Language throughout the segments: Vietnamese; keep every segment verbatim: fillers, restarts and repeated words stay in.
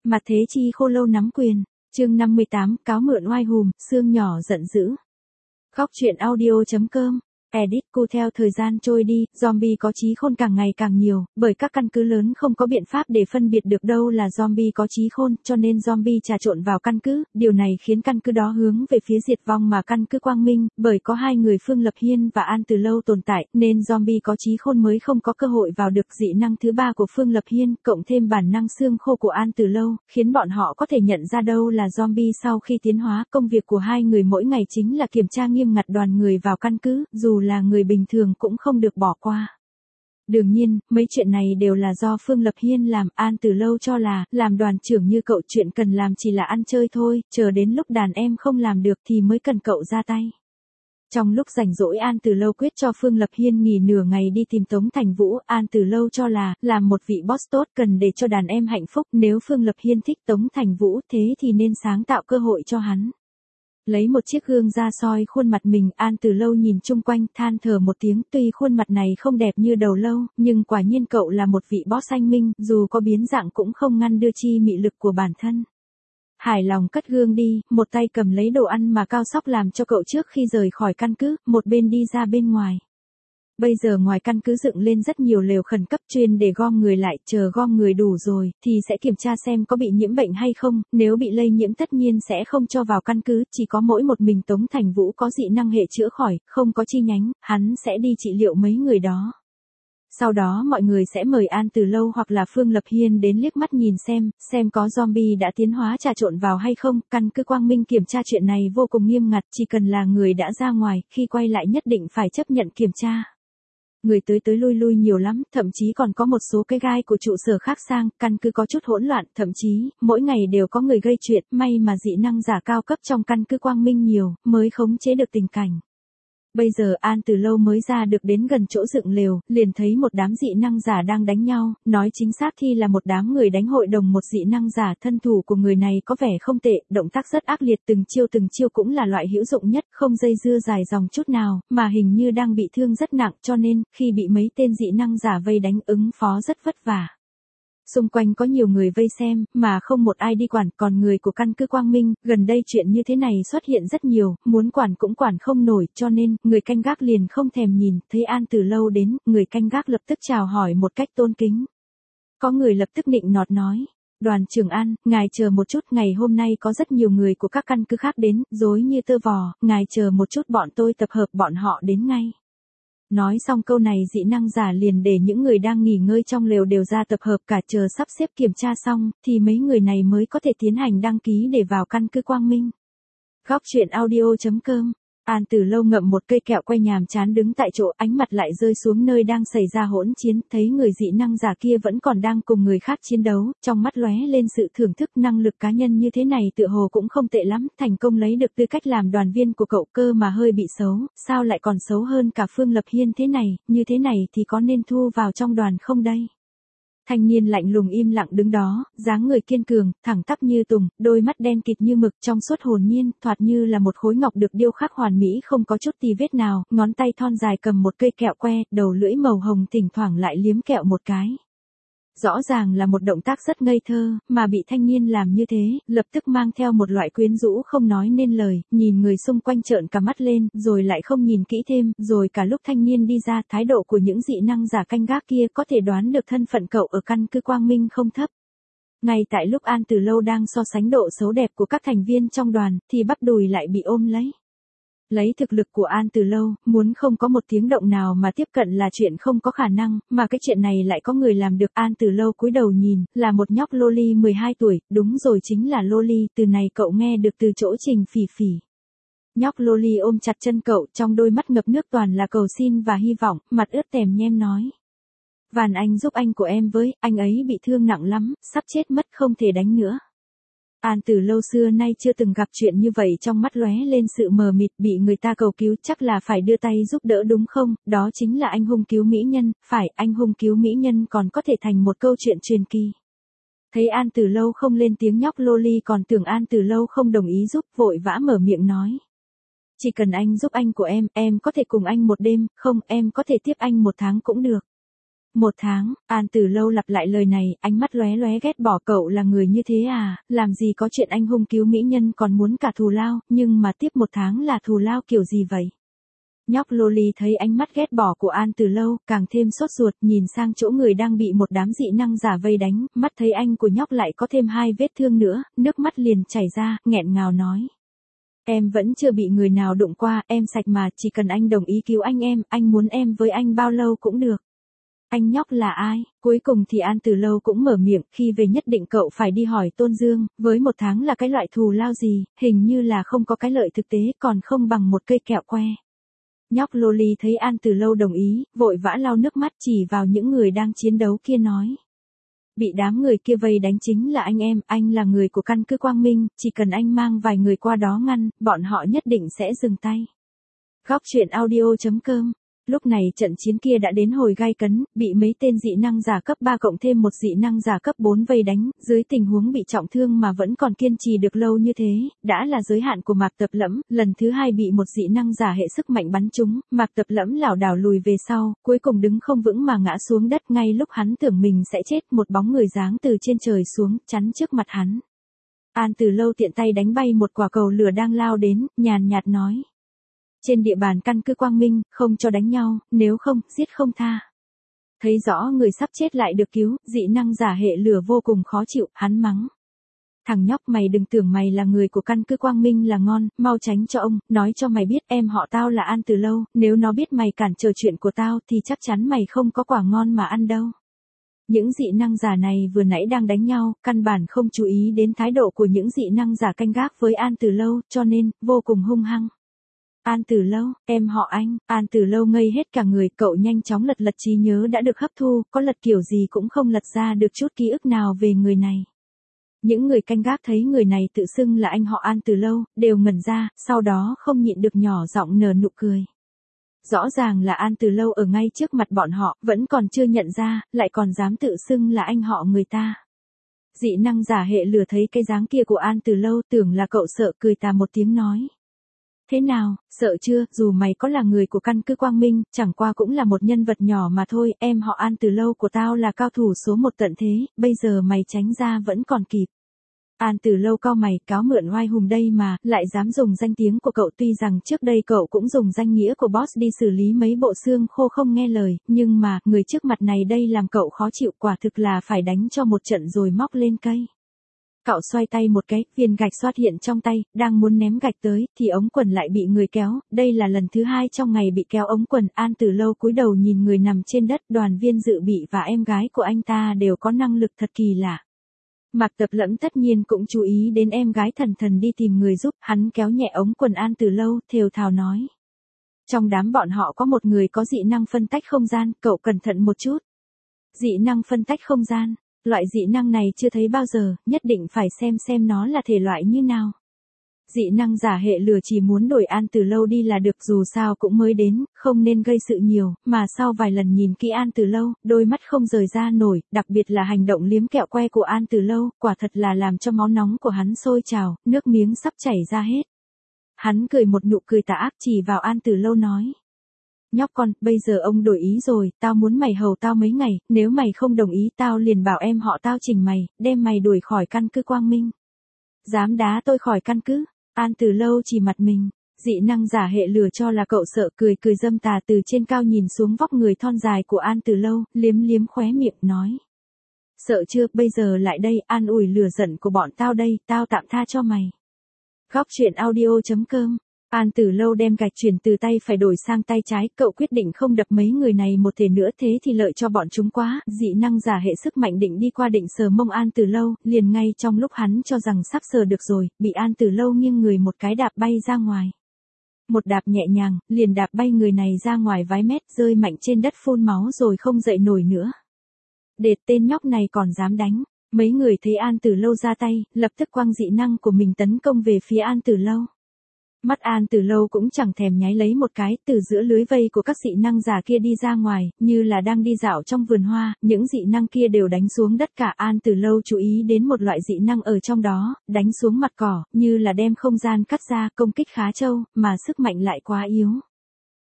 Mặt thế chi khô lâu nắm quyền, chương năm mươi tám, cáo mượn oai hùm, xương nhỏ giận dữ. Góc truyện audio chấm com. Edit. Cu theo thời gian trôi đi, zombie có trí khôn càng ngày càng nhiều, bởi các căn cứ lớn không có biện pháp để phân biệt được đâu là zombie có trí khôn, cho nên zombie trà trộn vào căn cứ, điều này khiến căn cứ đó hướng về phía diệt vong mà căn cứ Quang Minh, bởi có hai người Phương Lập Hiên và An Từ Lâu tồn tại, nên zombie có trí khôn mới không có cơ hội vào được. Dị năng thứ ba của Phương Lập Hiên, cộng thêm bản năng xương khô của An Từ Lâu, khiến bọn họ có thể nhận ra đâu là zombie sau khi tiến hóa. Công việc của hai người mỗi ngày chính là kiểm tra nghiêm ngặt đoàn người vào căn cứ, dù là người bình thường cũng không được bỏ qua. Đương nhiên, mấy chuyện này đều là do Phương Lập Hiên làm. An Từ Lâu cho là, làm đoàn trưởng như cậu chuyện cần làm chỉ là ăn chơi thôi, chờ đến lúc đàn em không làm được thì mới cần cậu ra tay. Trong lúc rảnh rỗi An Từ Lâu quyết cho Phương Lập Hiên nghỉ nửa ngày đi tìm Tống Thành Vũ. An Từ Lâu cho là, làm một vị boss tốt cần để cho đàn em hạnh phúc, nếu Phương Lập Hiên thích Tống Thành Vũ thế thì nên sáng tạo cơ hội cho hắn. Lấy một chiếc gương ra soi khuôn mặt mình, An Từ Lâu nhìn chung quanh, than thở một tiếng, tuy khuôn mặt này không đẹp như đầu lâu, nhưng quả nhiên cậu là một vị boss anh minh, dù có biến dạng cũng không ngăn đưa chi mị lực của bản thân. Hài lòng cất gương đi, một tay cầm lấy đồ ăn mà Cao Sóc làm cho cậu trước khi rời khỏi căn cứ, một bên đi ra bên ngoài. Bây giờ ngoài căn cứ dựng lên rất nhiều lều khẩn cấp chuyên để gom người lại, chờ gom người đủ rồi, thì sẽ kiểm tra xem có bị nhiễm bệnh hay không, nếu bị lây nhiễm tất nhiên sẽ không cho vào căn cứ, chỉ có mỗi một mình Tống Thành Vũ có dị năng hệ chữa khỏi, không có chi nhánh, hắn sẽ đi trị liệu mấy người đó. Sau đó mọi người sẽ mời An Từ Lâu hoặc là Phương Lập Hiên đến liếc mắt nhìn xem, xem có zombie đã tiến hóa trà trộn vào hay không. Căn cứ Quang Minh kiểm tra chuyện này vô cùng nghiêm ngặt, chỉ cần là người đã ra ngoài, khi quay lại nhất định phải chấp nhận kiểm tra. Người tới tới lui lui nhiều lắm, thậm chí còn có một số cái gai của trụ sở khác sang, căn cứ có chút hỗn loạn, thậm chí, mỗi ngày đều có người gây chuyện, may mà dị năng giả cao cấp trong căn cứ Quang Minh nhiều, mới khống chế được tình cảnh. Bây giờ An Từ Lâu mới ra được đến gần chỗ dựng lều, liền thấy một đám dị năng giả đang đánh nhau, nói chính xác thì là một đám người đánh hội đồng một dị năng giả. Thân thủ của người này có vẻ không tệ, động tác rất ác liệt, từng chiêu từng chiêu cũng là loại hữu dụng nhất, không dây dưa dài dòng chút nào, mà hình như đang bị thương rất nặng, cho nên, khi bị mấy tên dị năng giả vây đánh ứng phó rất vất vả. Xung quanh có nhiều người vây xem, mà không một ai đi quản, còn người của căn cứ Quang Minh, gần đây chuyện như thế này xuất hiện rất nhiều, muốn quản cũng quản không nổi, cho nên, người canh gác liền không thèm nhìn, thấy An Từ Lâu đến, người canh gác lập tức chào hỏi một cách tôn kính. Có người lập tức nịnh nọt nói, đoàn trưởng An, ngài chờ một chút, ngày hôm nay có rất nhiều người của các căn cứ khác đến, rối như tơ vò, ngài chờ một chút bọn tôi tập hợp bọn họ đến ngay. Nói xong câu này dị năng giả liền để những người đang nghỉ ngơi trong lều đều ra tập hợp cả, chờ sắp xếp kiểm tra xong, thì mấy người này mới có thể tiến hành đăng ký để vào căn cứ Quang Minh. Góc truyện audio chấm com. An Từ Lâu ngậm một cây kẹo quay nhàm chán đứng tại chỗ, ánh mặt lại rơi xuống nơi đang xảy ra hỗn chiến, thấy người dị năng giả kia vẫn còn đang cùng người khác chiến đấu, trong mắt lóe lên sự thưởng thức. Năng lực cá nhân như thế này tựa hồ cũng không tệ lắm, thành công lấy được tư cách làm đoàn viên của cậu, cơ mà hơi bị xấu, sao lại còn xấu hơn cả Phương Lập Hiên thế này, như thế này thì có nên thu vào trong đoàn không đây? Thanh niên lạnh lùng im lặng đứng đó, dáng người kiên cường, thẳng tắp như tùng, đôi mắt đen kịt như mực, trong suốt hồn nhiên, thoạt như là một khối ngọc được điêu khắc hoàn mỹ không có chút tì vết nào, ngón tay thon dài cầm một cây kẹo que, đầu lưỡi màu hồng thỉnh thoảng lại liếm kẹo một cái. Rõ ràng là một động tác rất ngây thơ, mà bị thanh niên làm như thế, lập tức mang theo một loại quyến rũ không nói nên lời, nhìn người xung quanh trợn cả mắt lên, rồi lại không nhìn kỹ thêm, rồi cả lúc thanh niên đi ra, thái độ của những dị năng giả canh gác kia có thể đoán được thân phận cậu ở căn cứ Quang Minh không thấp. Ngay tại lúc An Từ Lâu đang so sánh độ xấu đẹp của các thành viên trong đoàn, thì bắp đùi lại bị ôm lấy. Lấy thực lực của An Từ Lâu, muốn không có một tiếng động nào mà tiếp cận là chuyện không có khả năng, mà cái chuyện này lại có người làm được. An Từ Lâu cúi đầu nhìn, là một nhóc loli mười hai tuổi, đúng rồi chính là loli, từ này cậu nghe được từ chỗ Trình Phỉ Phỉ. Nhóc loli ôm chặt chân cậu, trong đôi mắt ngập nước toàn là cầu xin và hy vọng, mặt ướt tèm nhem nói. Van anh giúp anh của em với, anh ấy bị thương nặng lắm, sắp chết mất không thể đánh nữa. An Từ Lâu xưa nay chưa từng gặp chuyện như vậy, trong mắt lóe lên sự mờ mịt, bị người ta cầu cứu chắc là phải đưa tay giúp đỡ đúng không, đó chính là anh hùng cứu mỹ nhân, phải, anh hùng cứu mỹ nhân còn có thể thành một câu chuyện truyền kỳ. Thấy An Từ Lâu không lên tiếng, nhóc loli còn tưởng An Từ Lâu không đồng ý giúp, vội vã mở miệng nói. Chỉ cần anh giúp anh của em, em có thể cùng anh một đêm, không, em có thể tiếp anh một tháng cũng được. Một tháng, An Tử Lâu lặp lại lời này, ánh mắt lóe lóe ghét bỏ cậu là người như thế à, làm gì có chuyện anh hung cứu mỹ nhân còn muốn cả thù lao, nhưng mà tiếp một tháng là thù lao kiểu gì vậy? Nhóc Loli thấy ánh mắt ghét bỏ của An Tử Lâu, càng thêm sốt ruột, nhìn sang chỗ người đang bị một đám dị năng giả vây đánh, mắt thấy anh của nhóc lại có thêm hai vết thương nữa, nước mắt liền chảy ra, nghẹn ngào nói. Em vẫn chưa bị người nào đụng qua, em sạch mà, chỉ cần anh đồng ý cứu anh em, anh muốn em với anh bao lâu cũng được. Anh nhóc là ai? Cuối cùng thì An Tử Lâu cũng mở miệng, khi về nhất định cậu phải đi hỏi Tôn Dương, với một tháng là cái loại thù lao gì, hình như là không có cái lợi thực tế, còn không bằng một cây kẹo que. Nhóc Loli thấy An Tử Lâu đồng ý, vội vã lau nước mắt chỉ vào những người đang chiến đấu kia nói. Bị đám người kia vây đánh chính là anh em, anh là người của căn cứ Quang Minh, chỉ cần anh mang vài người qua đó ngăn, bọn họ nhất định sẽ dừng tay. Góc truyện audio chấm com. Lúc này trận chiến kia đã đến hồi gay cấn, bị mấy tên dị năng giả cấp ba cộng thêm một dị năng giả cấp bốn vây đánh, dưới tình huống bị trọng thương mà vẫn còn kiên trì được lâu như thế, đã là giới hạn của Mạc Tập Lẫm, lần thứ hai bị một dị năng giả hệ sức mạnh bắn trúng, Mạc Tập Lẫm lảo đảo lùi về sau, cuối cùng đứng không vững mà ngã xuống đất, ngay lúc hắn tưởng mình sẽ chết, một bóng người giáng từ trên trời xuống, chắn trước mặt hắn. An Tử Lâu tiện tay đánh bay một quả cầu lửa đang lao đến, nhàn nhạt nói. Trên địa bàn căn cứ Quang Minh, không cho đánh nhau, nếu không, giết không tha. Thấy rõ người sắp chết lại được cứu, dị năng giả hệ lửa vô cùng khó chịu, hắn mắng. Thằng nhóc mày đừng tưởng mày là người của căn cứ Quang Minh là ngon, mau tránh cho ông, nói cho mày biết em họ tao là An Tử Lâu, nếu nó biết mày cản trở chuyện của tao thì chắc chắn mày không có quả ngon mà ăn đâu. Những dị năng giả này vừa nãy đang đánh nhau, căn bản không chú ý đến thái độ của những dị năng giả canh gác với An Tử Lâu, cho nên, vô cùng hung hăng. An Tử Lâu, em họ anh, An Tử Lâu ngây hết cả người, cậu nhanh chóng lật lật trí nhớ đã được hấp thu, có lật kiểu gì cũng không lật ra được chút ký ức nào về người này. Những người canh gác thấy người này tự xưng là anh họ An Tử Lâu, đều ngẩn ra, sau đó không nhịn được nhỏ giọng nở nụ cười. Rõ ràng là An Tử Lâu ở ngay trước mặt bọn họ, vẫn còn chưa nhận ra, lại còn dám tự xưng là anh họ người ta. Dị năng giả hệ lửa thấy cái dáng kia của An Tử Lâu tưởng là cậu sợ, cười tà một tiếng nói. Thế nào, sợ chưa, dù mày có là người của căn cứ Quang Minh, chẳng qua cũng là một nhân vật nhỏ mà thôi, em họ An Tử Lâu của tao là cao thủ số một tận thế, bây giờ mày tránh ra vẫn còn kịp. An Tử Lâu cau mày, cáo mượn oai hùng đây mà, lại dám dùng danh tiếng của cậu, tuy rằng trước đây cậu cũng dùng danh nghĩa của boss đi xử lý mấy bộ xương khô không nghe lời, nhưng mà, người trước mặt này đây làm cậu khó chịu, quả thực là phải đánh cho một trận rồi móc lên cây. Cậu xoay tay một cái, viên gạch xoát hiện trong tay, đang muốn ném gạch tới, thì ống quần lại bị người kéo, đây là lần thứ hai trong ngày bị kéo ống quần, An Tử Lâu cúi đầu nhìn người nằm trên đất, Đoàn Viên dự bị và em gái của anh ta đều có năng lực thật kỳ lạ. Mạc Tập Lẫm tất nhiên cũng chú ý đến em gái thần thần đi tìm người giúp, hắn kéo nhẹ ống quần An Tử Lâu, thều thào nói. Trong đám bọn họ có một người có dị năng phân tách không gian, cậu cẩn thận một chút. Dị năng phân tách không gian. Loại dị năng này chưa thấy bao giờ, nhất định phải xem xem nó là thể loại như nào. Dị năng giả hệ lửa chỉ muốn đổi An Tử Lâu đi là được, dù sao cũng mới đến, không nên gây sự nhiều, mà sau vài lần nhìn kỹ An Tử Lâu, đôi mắt không rời ra nổi, đặc biệt là hành động liếm kẹo que của An Tử Lâu, quả thật là làm cho máu nóng của hắn sôi trào, nước miếng sắp chảy ra hết. Hắn cười một nụ cười tà ác chỉ vào An Tử Lâu nói. Nhóc con, bây giờ ông đổi ý rồi, tao muốn mày hầu tao mấy ngày, nếu mày không đồng ý tao liền bảo em họ tao chỉnh mày, đem mày đuổi khỏi căn cứ Quang Minh. Dám đá tôi khỏi căn cứ, An Tử Lâu chỉ mặt mình, dị năng giả hệ lửa cho là cậu sợ, cười cười dâm tà từ trên cao nhìn xuống vóc người thon dài của An Tử Lâu, liếm liếm khóe miệng nói. Sợ chưa, bây giờ lại đây, an ủi lửa giận của bọn tao đây, tao tạm tha cho mày. Góc truyện audio chấm com. An Tử Lâu đem gạch chuyển từ tay phải đổi sang tay trái, cậu quyết định không đập mấy người này một thể nữa, thế thì lợi cho bọn chúng quá, dị năng giả hệ sức mạnh định đi qua định sờ mông An Tử Lâu, liền ngay trong lúc hắn cho rằng sắp sờ được rồi, bị An Tử Lâu nghiêng người một cái đạp bay ra ngoài. Một đạp nhẹ nhàng, liền đạp bay người này ra ngoài vài mét, rơi mạnh trên đất phun máu rồi không dậy nổi nữa. Đệt, tên nhóc này còn dám đánh. Mấy người thấy An Tử Lâu ra tay, lập tức quăng dị năng của mình tấn công về phía An Tử Lâu. Mắt An Tử Lâu cũng chẳng thèm nháy lấy một cái, từ giữa lưới vây của các dị năng giả kia đi ra ngoài, như là đang đi dạo trong vườn hoa, những dị năng kia đều đánh xuống đất cả. An Tử Lâu chú ý đến một loại dị năng ở trong đó, đánh xuống mặt cỏ, như là đem không gian cắt ra, công kích khá trâu, mà sức mạnh lại quá yếu.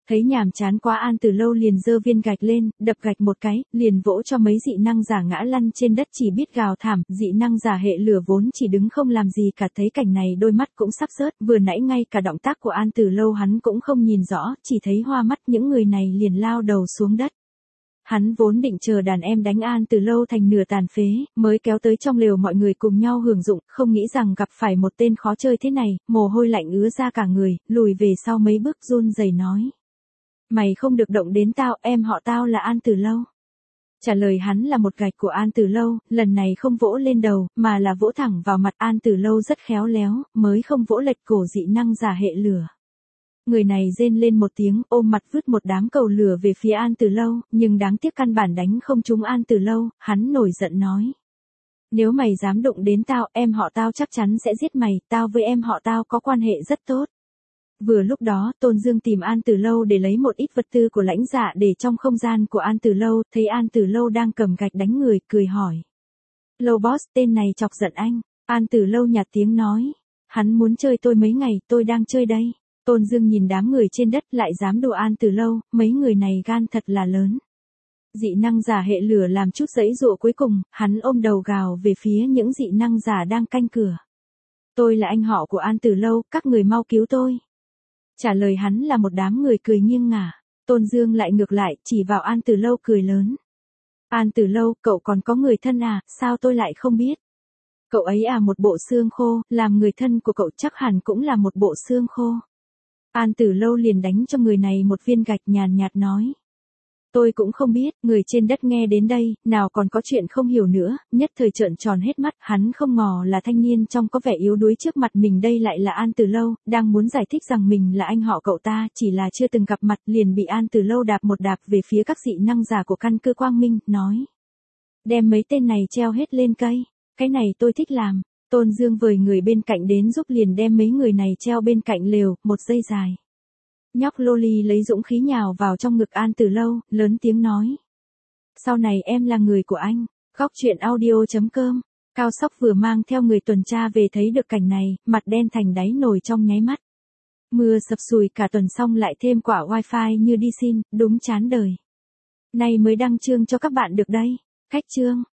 Thấy nhàm chán quá An Tử Lâu liền giơ viên gạch lên, đập gạch một cái, liền vỗ cho mấy dị năng giả ngã lăn trên đất chỉ biết gào thảm, dị năng giả hệ lửa vốn chỉ đứng không làm gì cả thấy cảnh này đôi mắt cũng sắp rớt, vừa nãy ngay cả động tác của An Tử Lâu hắn cũng không nhìn rõ, chỉ thấy hoa mắt những người này liền lao đầu xuống đất. Hắn vốn định chờ đàn em đánh An Tử Lâu thành nửa tàn phế, mới kéo tới trong lều mọi người cùng nhau hưởng dụng, không nghĩ rằng gặp phải một tên khó chơi thế này, mồ hôi lạnh ứa ra cả người, lùi về sau mấy bước run rẩy nói. Mày không được động đến tao, em họ tao là An Tử Lâu. Trả lời hắn là một gạch của An Tử Lâu, lần này không vỗ lên đầu, mà là vỗ thẳng vào mặt An Tử Lâu rất khéo léo, mới không vỗ lệch cổ dị năng giả hệ lửa. Người này rên lên một tiếng, ôm mặt vứt một đám cầu lửa về phía An Tử Lâu, nhưng đáng tiếc căn bản đánh không trúng An Tử Lâu, hắn nổi giận nói. Nếu mày dám đụng đến tao, em họ tao chắc chắn sẽ giết mày, tao với em họ tao có quan hệ rất tốt. Vừa lúc đó, Tôn Dương tìm An Tử Lâu để lấy một ít vật tư của lãnh dạ để trong không gian của An Tử Lâu, thấy An Tử Lâu đang cầm gạch đánh người, cười hỏi. Lâu boss, tên này chọc giận anh. An Tử Lâu nhạt tiếng nói. Hắn muốn chơi tôi mấy ngày, tôi đang chơi đây. Tôn Dương nhìn đám người trên đất lại dám đùa An Tử Lâu, mấy người này gan thật là lớn. Dị năng giả hệ lửa làm chút giãy giụa cuối cùng, hắn ôm đầu gào về phía những dị năng giả đang canh cửa. Tôi là anh họ của An Tử Lâu, các người mau cứu tôi. Trả lời hắn là một đám người cười nghiêng ngả. Tôn Dương lại ngược lại, chỉ vào An Tử Lâu cười lớn. An Tử Lâu, cậu còn có người thân à, sao tôi lại không biết? Cậu ấy à, một bộ xương khô, làm người thân của cậu chắc hẳn cũng là một bộ xương khô. An Tử Lâu liền đánh cho người này một viên gạch nhàn nhạt nói. Tôi cũng không biết, người trên đất nghe đến đây, nào còn có chuyện không hiểu nữa, nhất thời trợn tròn hết mắt, hắn không ngờ là thanh niên trong có vẻ yếu đuối trước mặt mình đây lại là An Tử Lâu, đang muốn giải thích rằng mình là anh họ cậu ta, chỉ là chưa từng gặp mặt liền bị An Tử Lâu đạp một đạp về phía các dị năng giả của căn cứ Quang Minh, nói. Đem mấy tên này treo hết lên cây, cái này tôi thích làm. Tôn Dương vời người bên cạnh đến giúp liền đem mấy người này treo bên cạnh lều, một giây dài. Nhóc Loli lấy dũng khí nhào vào trong ngực An Tử Lâu, lớn tiếng nói. Sau này em là người của anh. Góc truyện audio chấm com. Cao Sóc vừa mang theo người tuần tra về thấy được cảnh này, mặt đen thành đáy nồi trong nháy mắt. Mưa sập sùi cả tuần xong lại thêm quả wifi như đi xin, đúng chán đời. Nay mới đăng chương cho các bạn được đây. Khách chương.